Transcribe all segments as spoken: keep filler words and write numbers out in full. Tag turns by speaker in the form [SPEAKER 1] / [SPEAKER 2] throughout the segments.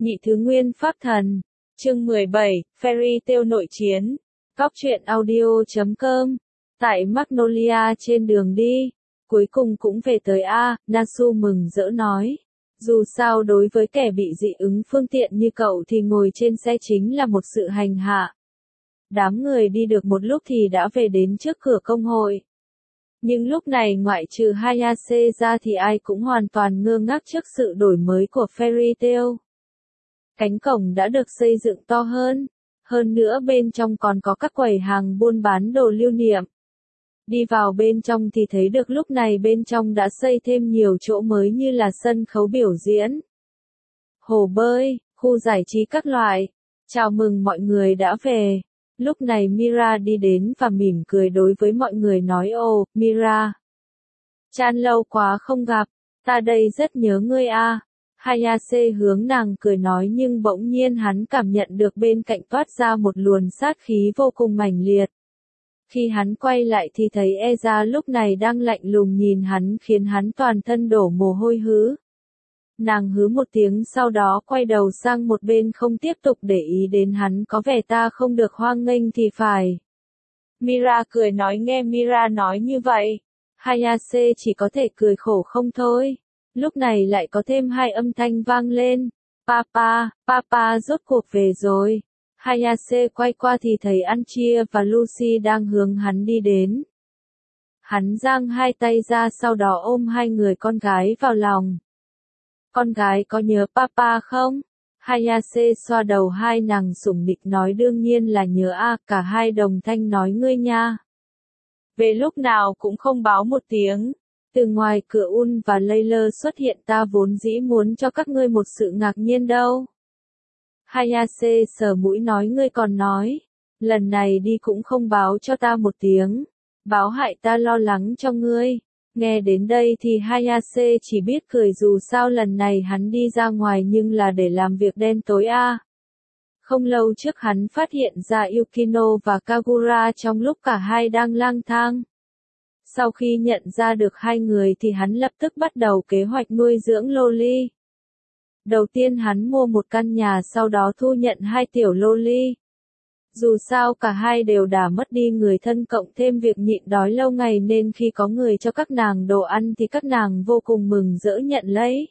[SPEAKER 1] Nhị thứ nguyên pháp thần. Chương mười bảy, Fairy Tail nội chiến. Cóc truyện audio chấm com. Tại Magnolia trên đường đi. Cuối cùng cũng về tới A, Nasu mừng rỡ nói. Dù sao đối với kẻ bị dị ứng phương tiện như cậu thì ngồi trên xe chính là một sự hành hạ. Đám người đi được một lúc thì đã về đến trước cửa công hội. Nhưng lúc này ngoại trừ Hayase ra thì ai cũng hoàn toàn ngơ ngác trước sự đổi mới của Fairy Tail. Cánh cổng đã được xây dựng to hơn, hơn nữa bên trong còn có các quầy hàng buôn bán đồ lưu niệm. Đi vào bên trong thì thấy được lúc này bên trong đã xây thêm nhiều chỗ mới như là sân khấu biểu diễn, hồ bơi, khu giải trí các loại. Chào mừng mọi người đã về. Lúc này Mira đi đến và mỉm cười đối với mọi người nói: Ồ, Mira. Chan lâu quá không gặp, ta đây rất nhớ ngươi a. Hayase hướng nàng cười nói nhưng bỗng nhiên hắn cảm nhận được bên cạnh toát ra một luồng sát khí vô cùng mãnh liệt. Khi hắn quay lại thì thấy Eza lúc này đang lạnh lùng nhìn hắn khiến hắn toàn thân đổ mồ hôi hứ. Nàng hứ một tiếng sau đó quay đầu sang một bên không tiếp tục để ý đến hắn, có vẻ ta không được hoan nghênh thì phải. Mira cười nói nghe Mira nói như vậy. Hayase chỉ có thể cười khổ không thôi. Lúc này lại có thêm hai âm thanh vang lên. Papa, Papa rốt cuộc về rồi. Hayase quay qua thì thấy Anchia và Lucy đang hướng hắn đi đến. Hắn giang hai tay ra sau đó ôm hai người con gái vào lòng. Con gái có nhớ Papa không? Hayase xoa đầu hai nàng sủng nịnh nói đương nhiên là nhớ a. Cả hai đồng thanh nói ngươi nha. Về lúc nào cũng không báo một tiếng. Từ ngoài cửa Un và Layla xuất hiện, ta vốn dĩ muốn cho các ngươi một sự ngạc nhiên đâu. Hayase sờ mũi nói ngươi còn nói. Lần này đi cũng không báo cho ta một tiếng. Báo hại ta lo lắng cho ngươi. Nghe đến đây thì Hayase chỉ biết cười dù sao lần này hắn đi ra ngoài nhưng là để làm việc đen tối a. À. Không lâu trước hắn phát hiện ra Yukino và Kagura trong lúc cả hai đang lang thang. Sau khi nhận ra được hai người thì hắn lập tức bắt đầu kế hoạch nuôi dưỡng loli. Đầu tiên hắn mua một căn nhà sau đó thu nhận hai tiểu loli. Dù sao cả hai đều đã mất đi người thân cộng thêm việc nhịn đói lâu ngày nên khi có người cho các nàng đồ ăn thì các nàng vô cùng mừng rỡ nhận lấy.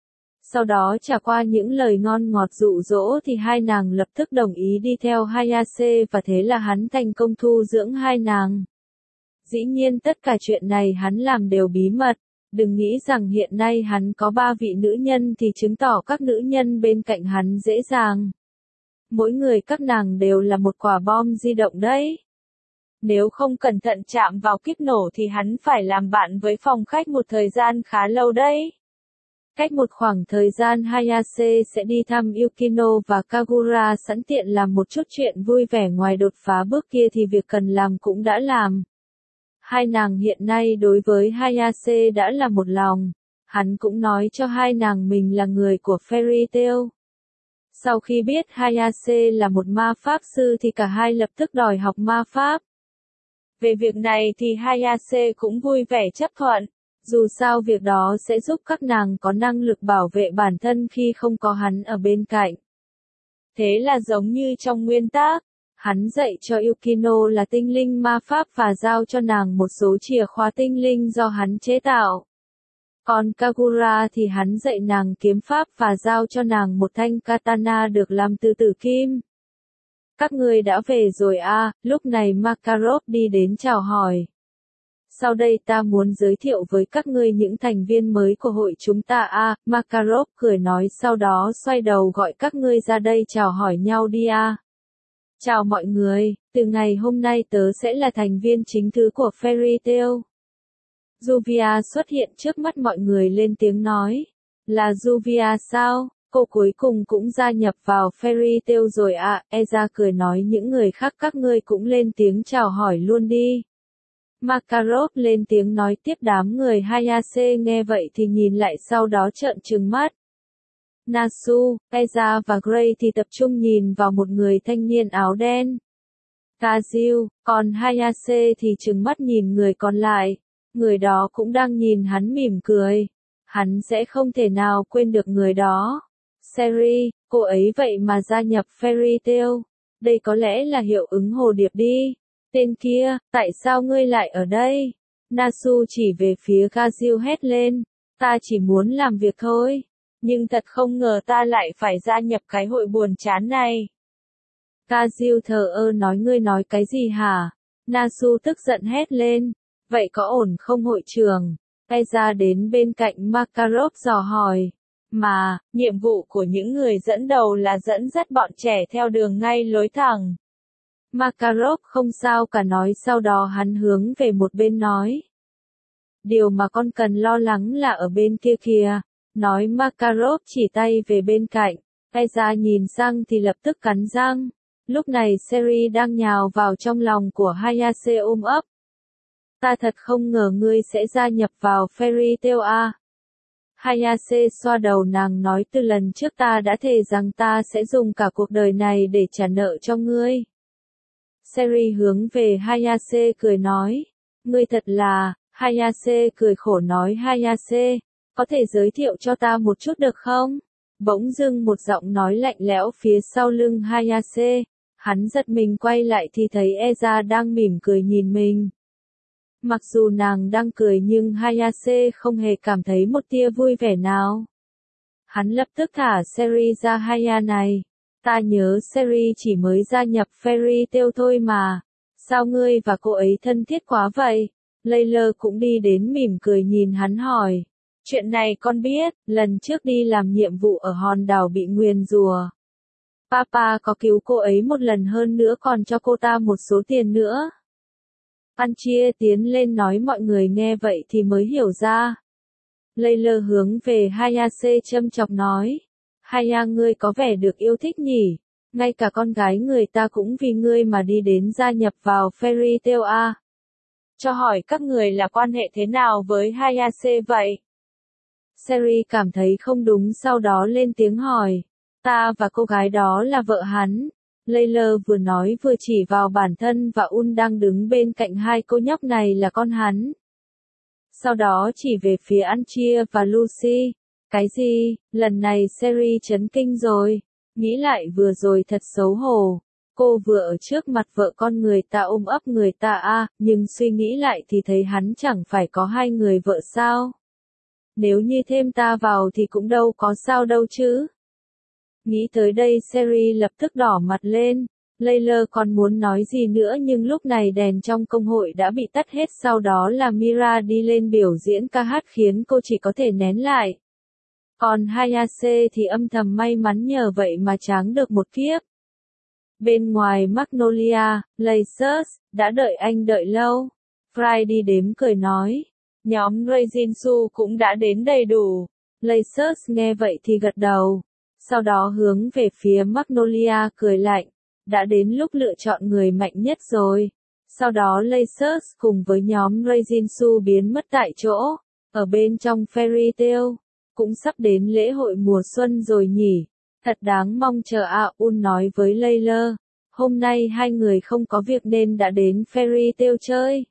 [SPEAKER 1] Sau đó trải qua những lời ngon ngọt dụ dỗ thì hai nàng lập tức đồng ý đi theo Hayase và thế là hắn thành công thu dưỡng hai nàng. Dĩ nhiên tất cả chuyện này hắn làm đều bí mật, đừng nghĩ rằng hiện nay hắn có ba vị nữ nhân thì chứng tỏ các nữ nhân bên cạnh hắn dễ dàng. Mỗi người các nàng đều là một quả bom di động đấy. Nếu không cẩn thận chạm vào kíp nổ thì hắn phải làm bạn với phòng khách một thời gian khá lâu đấy. Cách một khoảng thời gian Hayase sẽ đi thăm Yukino và Kagura sẵn tiện làm một chút chuyện vui vẻ ngoài đột phá bước kia thì việc cần làm cũng đã làm. Hai nàng hiện nay đối với Hayase đã là một lòng. Hắn cũng nói cho hai nàng mình là người của Fairy Tail. Sau khi biết Hayase là một ma pháp sư thì cả hai lập tức đòi học ma pháp. Về việc này thì Hayase cũng vui vẻ chấp thuận. Dù sao việc đó sẽ giúp các nàng có năng lực bảo vệ bản thân khi không có hắn ở bên cạnh. Thế là giống như trong nguyên tắc. Hắn dạy cho Yukino là tinh linh ma pháp và giao cho nàng một số chìa khóa tinh linh do hắn chế tạo. Còn Kagura thì hắn dạy nàng kiếm pháp và giao cho nàng một thanh katana được làm từ tử kim. Các ngươi đã về rồi à, lúc này Makarov đi đến chào hỏi. Sau đây ta muốn giới thiệu với các ngươi những thành viên mới của hội chúng ta à, Makarov cười nói sau đó xoay đầu gọi các ngươi ra đây chào hỏi nhau đi à. Chào mọi người, từ ngày hôm nay tớ sẽ là thành viên chính thức của Fairy Tail. Juvia xuất hiện trước mắt mọi người lên tiếng nói. Là Juvia sao? Cô cuối cùng cũng gia nhập vào Fairy Tail rồi à? Eza cười nói những người khác các ngươi cũng lên tiếng chào hỏi luôn đi. Makarov lên tiếng nói tiếp đám người Hayase nghe vậy thì nhìn lại sau đó trợn trừng mắt. Nasu, Eza và Gray thì tập trung nhìn vào một người thanh niên áo đen. Kazuo, còn Hayase thì trừng mắt nhìn người còn lại. Người đó cũng đang nhìn hắn mỉm cười. Hắn sẽ không thể nào quên được người đó. Seri, cô ấy vậy mà gia nhập Fairy Tail. Đây có lẽ là hiệu ứng hồ điệp đi. Tên kia, tại sao ngươi lại ở đây? Nasu chỉ về phía Gazil hét lên. Ta chỉ muốn làm việc thôi. Nhưng thật không ngờ ta lại phải gia nhập cái hội buồn chán này. Gazil thờ ơ nói ngươi nói cái gì hả? Nasu tức giận hét lên. Vậy có ổn không hội trưởng? Eza đến bên cạnh Makarov dò hỏi. Mà, nhiệm vụ của những người dẫn đầu là dẫn dắt bọn trẻ theo đường ngay lối thẳng. Makarov không sao cả nói, sau đó hắn hướng về một bên nói. Điều mà con cần lo lắng là ở bên kia kìa. Nói Makarov chỉ tay về bên cạnh. Eza nhìn sang thì lập tức cắn răng. Lúc này Seri đang nhào vào trong lòng của Hayase ôm ấp. Ta thật không ngờ ngươi sẽ gia nhập vào Fairy Tail à. Hayase xoa đầu nàng nói từ lần trước ta đã thề rằng ta sẽ dùng cả cuộc đời này để trả nợ cho ngươi. Seri hướng về Hayase cười nói. Ngươi thật là, Hayase cười khổ nói Hayase, có thể giới thiệu cho ta một chút được không? Bỗng dưng một giọng nói lạnh lẽo phía sau lưng Hayase. Hắn giật mình quay lại thì thấy Eza đang mỉm cười nhìn mình. Mặc dù nàng đang cười nhưng Hayase không hề cảm thấy một tia vui vẻ nào. Hắn lập tức thả Seri ra. Haya này, ta nhớ Seri chỉ mới gia nhập Fairy Tail thôi mà. Sao ngươi và cô ấy thân thiết quá vậy? Layla cũng đi đến mỉm cười nhìn hắn hỏi. Chuyện này con biết, lần trước đi làm nhiệm vụ ở hòn đảo bị nguyền rủa. Papa có cứu cô ấy một lần hơn nữa còn cho cô ta một số tiền nữa. Anchia tiến lên nói mọi người nghe vậy thì mới hiểu ra. Layla hướng về Hayase châm chọc nói. Haya ngươi có vẻ được yêu thích nhỉ. Ngay cả con gái người ta cũng vì ngươi mà đi đến gia nhập vào Fairy Tail à. Cho hỏi các người là quan hệ thế nào với Hayase vậy? Seri cảm thấy không đúng sau đó lên tiếng hỏi. Ta và cô gái đó là vợ hắn. Layla vừa nói vừa chỉ vào bản thân và Un đang đứng bên cạnh hai cô nhóc này là con hắn. Sau đó chỉ về phía Anchia và Lucy. Cái gì? Lần này Seri chấn kinh rồi. Nghĩ lại vừa rồi thật xấu hổ. Cô vừa ở trước mặt vợ con người ta ôm ấp người ta à, nhưng suy nghĩ lại thì thấy hắn chẳng phải có hai người vợ sao. Nếu như thêm ta vào thì cũng đâu có sao đâu chứ. Nghĩ tới đây Seri lập tức đỏ mặt lên. Layla còn muốn nói gì nữa nhưng lúc này đèn trong công hội đã bị tắt hết, sau đó là Mira đi lên biểu diễn ca hát khiến cô chỉ có thể nén lại. Còn Hayase thì âm thầm may mắn nhờ vậy mà tráng được một kiếp. Bên ngoài Magnolia, Laysus, đã đợi anh đợi lâu. Fry đi đếm cười nói. Nhóm Reijinsu cũng đã đến đầy đủ. Laysus nghe vậy thì gật đầu. Sau đó hướng về phía Magnolia cười lạnh. Đã đến lúc lựa chọn người mạnh nhất rồi. Sau đó Laysus cùng với nhóm Reijinsu biến mất tại chỗ. Ở bên trong Fairy Tail. Cũng sắp đến lễ hội mùa xuân rồi nhỉ. Thật đáng mong chờ à, Un nói với Layla. Hôm nay hai người không có việc nên đã đến Fairy Tail chơi.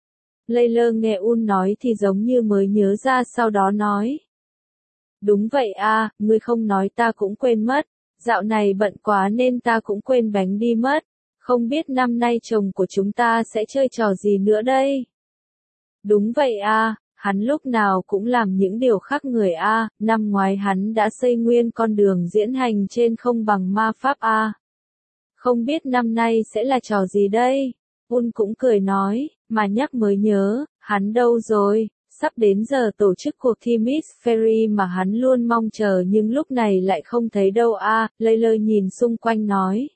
[SPEAKER 1] Layla nghe Un nói thì giống như mới nhớ ra, sau đó nói. Đúng vậy à, ngươi không nói ta cũng quên mất. Dạo này bận quá nên ta cũng quên bánh đi mất. Không biết năm nay chồng của chúng ta sẽ chơi trò gì nữa đây? Đúng vậy à, hắn lúc nào cũng làm những điều khác người à, năm ngoái hắn đã xây nguyên con đường diễn hành trên không bằng ma pháp à. Không biết năm nay sẽ là trò gì đây? Un cũng cười nói, mà nhắc mới nhớ, hắn đâu rồi? Sắp đến giờ tổ chức cuộc thi Miss Fairy mà hắn luôn mong chờ nhưng lúc này lại không thấy đâu à, Layla nhìn xung quanh nói.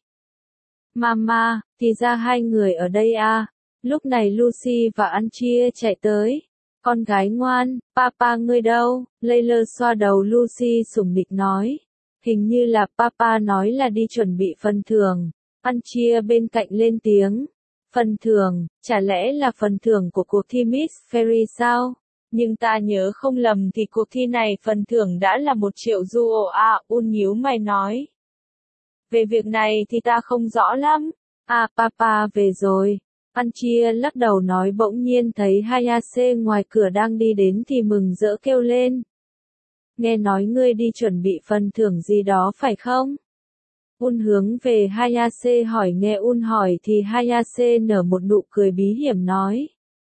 [SPEAKER 1] Mama, thì ra hai người ở đây à. Lúc này Lucy và Anchia chạy tới. Con gái ngoan, papa ngươi đâu? Layla xoa đầu Lucy sủng nịnh nói. Hình như là papa nói là đi chuẩn bị phần thưởng. Anchia bên cạnh lên tiếng. Phần thưởng, chả lẽ là phần thưởng của cuộc thi Miss Fairy sao? Nhưng ta nhớ không lầm thì cuộc thi này phần thưởng đã là một triệu duo à, Un nhíu mày nói. Về việc này thì ta không rõ lắm. À, papa về rồi. Anchia lắc đầu nói, bỗng nhiên thấy Hayase ngoài cửa đang đi đến thì mừng rỡ kêu lên. nghe nói ngươi đi chuẩn bị phần thưởng gì đó phải không? Un hướng về Hayase hỏi nghe Un hỏi thì Hayase nở một nụ cười bí hiểm nói.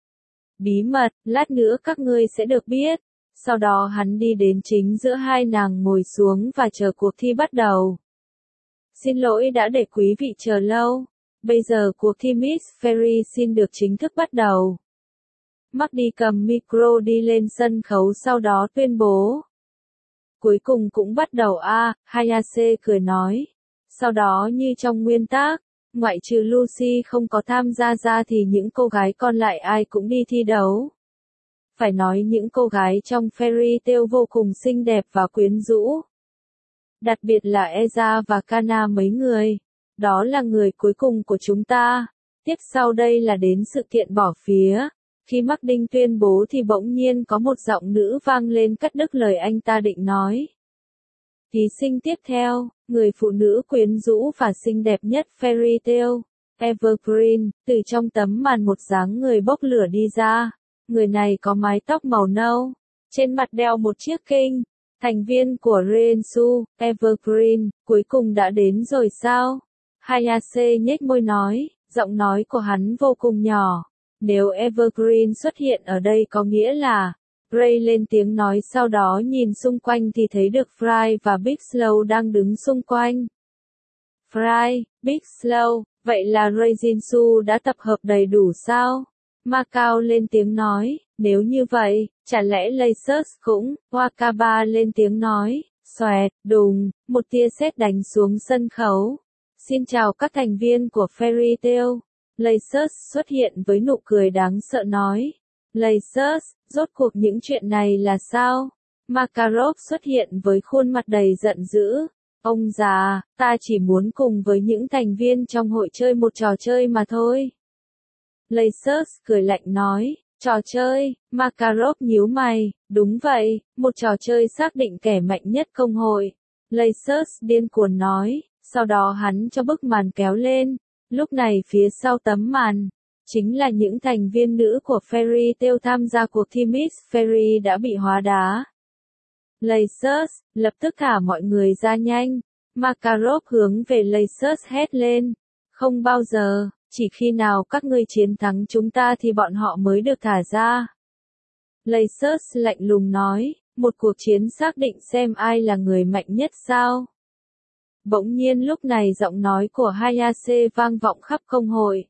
[SPEAKER 1] Bí mật, lát nữa các ngươi sẽ được biết. Sau đó hắn đi đến chính giữa hai nàng ngồi xuống và chờ cuộc thi bắt đầu. Xin lỗi đã để quý vị chờ lâu. Bây giờ cuộc thi Miss Fairy xin được chính thức bắt đầu. Mark đi cầm micro đi lên sân khấu sau đó tuyên bố. Cuối cùng cũng bắt đầu a, à, Hayase cười nói. Sau đó như trong nguyên tắc, ngoại trừ Lucy không có tham gia ra thì những cô gái còn lại ai cũng đi thi đấu. Phải nói những cô gái trong Fairy Tail vô cùng xinh đẹp và quyến rũ. Đặc biệt là Eza và Kana mấy người. Đó là người cuối cùng của chúng ta. Tiếp sau đây là đến sự kiện bỏ phía. Khi Mark Đinh tuyên bố thì bỗng nhiên có một giọng nữ vang lên cắt đứt lời anh ta định nói. Thí sinh tiếp theo, người phụ nữ quyến rũ và xinh đẹp nhất Fairy Tail, Evergreen, từ trong tấm màn một dáng người bốc lửa đi ra. Người này có mái tóc màu nâu, trên mặt đeo một chiếc kinh. Thành viên của Rensu, Evergreen, cuối cùng đã đến rồi sao? Hayase nhếch môi nói, giọng nói của hắn vô cùng nhỏ. Nếu Evergreen xuất hiện ở đây có nghĩa là... Ray lên tiếng nói sau đó nhìn xung quanh thì thấy được Fry và Big Slow đang đứng xung quanh. Fry, Big Slow, vậy là Ray Jinsu đã tập hợp đầy đủ sao? Macao lên tiếng nói, nếu như vậy, chả lẽ Lasers cũng? Wakaba lên tiếng nói, xoẹt, đùng, một tia sét đánh xuống sân khấu. Xin chào các thành viên của Fairy Tail. Lasers xuất hiện với nụ cười đáng sợ nói. Lasers, rốt cuộc những chuyện này là sao? Makarov xuất hiện với khuôn mặt đầy giận dữ. Ông già, ta chỉ muốn cùng với những thành viên trong hội chơi một trò chơi mà thôi. Lasers cười lạnh nói, trò chơi, Makarov nhíu mày, đúng vậy, một trò chơi xác định kẻ mạnh nhất công hội. Lasers điên cuồng nói, sau đó hắn cho bức màn kéo lên, lúc này phía sau tấm màn, chính là những thành viên nữ của Fairy Tail tham gia cuộc thi Miss Fairy đã bị hóa đá. Lasers, lập tức thả mọi người ra nhanh. Makarov hướng về Lasers hét lên, không bao giờ. Chỉ khi nào các ngươi chiến thắng chúng ta thì bọn họ mới được thả ra. Lasers lạnh lùng nói, một cuộc chiến xác định xem ai là người mạnh nhất sao? Bỗng nhiên lúc này giọng nói của Hayase vang vọng khắp công hội.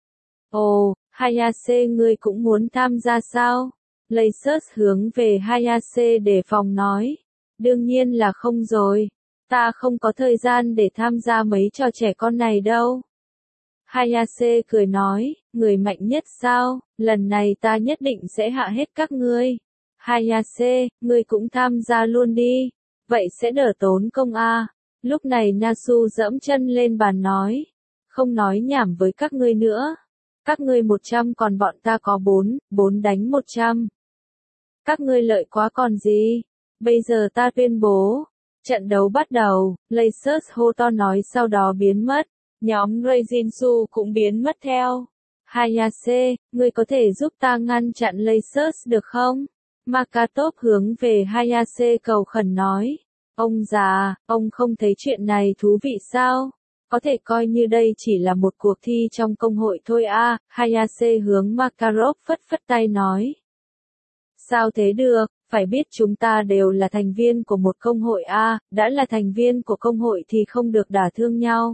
[SPEAKER 1] Ồ, Hayase ngươi cũng muốn tham gia sao? Lasers hướng về Hayase để phòng nói. Đương nhiên là không rồi. Ta không có thời gian để tham gia mấy trò trẻ con này đâu. Hayase cười nói, người mạnh nhất sao, lần này ta nhất định sẽ hạ hết các ngươi. Hayase, ngươi cũng tham gia luôn đi, vậy sẽ đỡ tốn công a. Lúc này Nasu giẫm chân lên bàn nói, không nói nhảm với các ngươi nữa. Các ngươi một trăm còn bọn ta có bốn, bốn đánh một trăm. Các ngươi lợi quá còn gì, bây giờ ta tuyên bố, trận đấu bắt đầu, Lasers hô to nói sau đó biến mất. Nhóm Ray Jinsu cũng biến mất theo. Hayase, ngươi có thể giúp ta ngăn chặn Lasers được không? Makatop hướng về Hayase cầu khẩn nói. Ông già, ông không thấy chuyện này thú vị sao? Có thể coi như đây chỉ là một cuộc thi trong công hội thôi à, Hayase hướng Makarov phất phất tay nói. Sao thế được, phải biết chúng ta đều là thành viên của một công hội à, đã là thành viên của công hội thì không được đả thương nhau.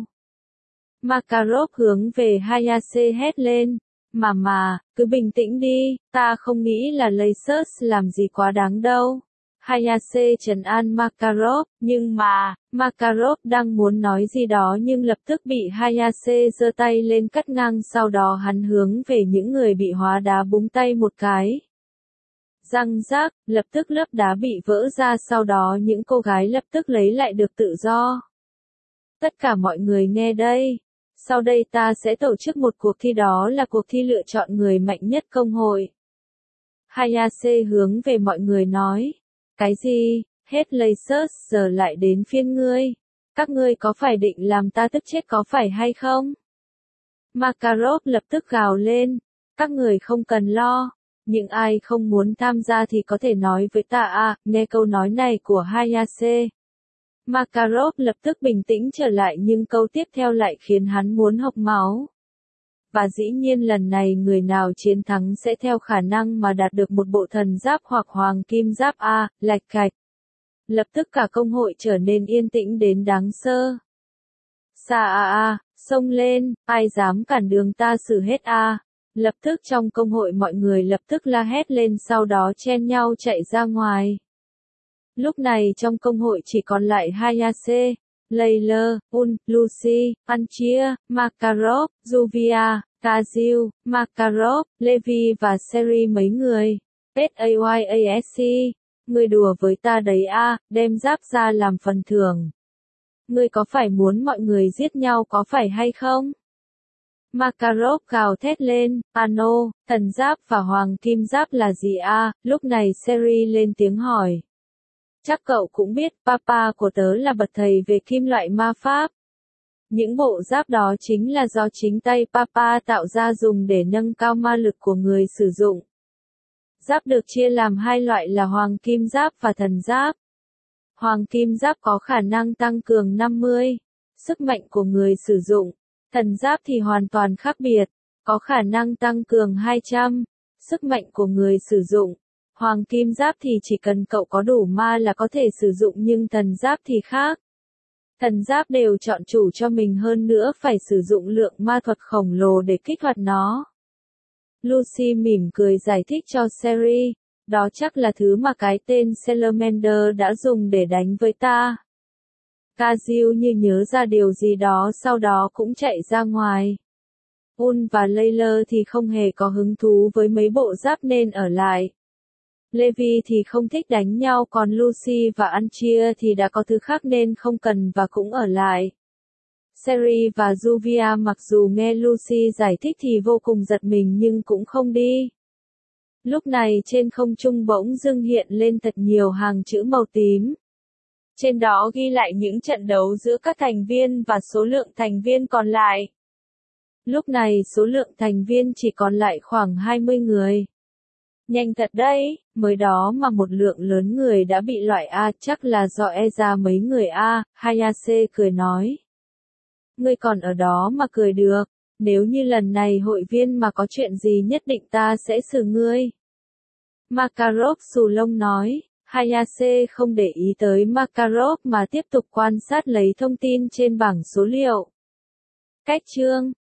[SPEAKER 1] Makarov hướng về Hayase hét lên, mà mà, cứ bình tĩnh đi, ta không nghĩ là Lasers làm gì quá đáng đâu. Hayase trấn an Makarov, nhưng mà, Makarov đang muốn nói gì đó nhưng lập tức bị Hayase giơ tay lên cắt ngang sau đó hắn hướng về những người bị hóa đá búng tay một cái. Răng rác, lập tức lớp đá bị vỡ ra sau đó những cô gái lập tức lấy lại được tự do. Tất cả mọi người nghe đây. Sau đây ta sẽ tổ chức một cuộc thi đó là cuộc thi lựa chọn người mạnh nhất công hội. Hayase hướng về mọi người nói. Cái gì, hết Lasers giờ lại đến phiên ngươi. Các ngươi có phải định làm ta tức chết có phải hay không? Makarov lập tức gào lên. Các người không cần lo. Những ai không muốn tham gia thì có thể nói với ta à, nghe câu nói này của Hayase. Makarov lập tức bình tĩnh trở lại nhưng câu tiếp theo lại khiến hắn muốn hộc máu. Và dĩ nhiên lần này người nào chiến thắng sẽ theo khả năng mà đạt được một bộ thần giáp hoặc hoàng kim giáp A, lạch cạch. Lập tức cả công hội trở nên yên tĩnh đến đáng sơ. Sa a a, xông lên, ai dám cản đường ta xử hết a. Lập tức trong công hội mọi người lập tức la hét lên sau đó chen nhau chạy ra ngoài. Lúc này trong công hội chỉ còn lại Hayase, Layla, Un, Lucy, Anchia, Makarov, Juvia, Kazil, Makarov, Levi và Seri mấy người. SAYASC, người đùa với ta đấy a, đem giáp ra làm phần thưởng. Ngươi có phải muốn mọi người giết nhau có phải hay không? Makarov gào thét lên, Ano, thần giáp và hoàng kim giáp là gì a? Lúc này Seri lên tiếng hỏi. Chắc cậu cũng biết, papa của tớ là bậc thầy về kim loại ma pháp. Những bộ giáp đó chính là do chính tay papa tạo ra dùng để nâng cao ma lực của người sử dụng. Giáp được chia làm hai loại là hoàng kim giáp và thần giáp. Hoàng kim giáp có khả năng tăng cường năm mươi sức mạnh của người sử dụng. Thần giáp thì hoàn toàn khác biệt, có khả năng tăng cường hai trăm sức mạnh của người sử dụng. Hoàng kim giáp thì chỉ cần cậu có đủ ma là có thể sử dụng nhưng thần giáp thì khác. Thần giáp đều chọn chủ cho mình hơn nữa phải sử dụng lượng ma thuật khổng lồ để kích hoạt nó. Lucy mỉm cười giải thích cho Seri, đó chắc là thứ mà cái tên Salamander đã dùng để đánh với ta. Kazil như nhớ ra điều gì đó sau đó cũng chạy ra ngoài. Un và Layla thì không hề có hứng thú với mấy bộ giáp nên ở lại. Levi thì không thích đánh nhau còn Lucy và Anchia thì đã có thứ khác nên không cần và cũng ở lại. Seri và Juvia mặc dù nghe Lucy giải thích thì vô cùng giật mình nhưng cũng không đi. Lúc này trên không trung bỗng dưng hiện lên thật nhiều hàng chữ màu tím. Trên đó ghi lại những trận đấu giữa các thành viên và số lượng thành viên còn lại. Lúc này số lượng thành viên chỉ còn lại khoảng hai mươi người. Nhanh thật đấy, mới đó mà một lượng lớn người đã bị loại A, chắc là do e ra mấy người A, Hayase cười nói. Ngươi còn ở đó mà cười được, nếu như lần này hội viên mà có chuyện gì nhất định ta sẽ xử ngươi. Makarov xù lông nói, Hayase không để ý tới Makarov mà tiếp tục quan sát lấy thông tin trên bảng số liệu. Cách chương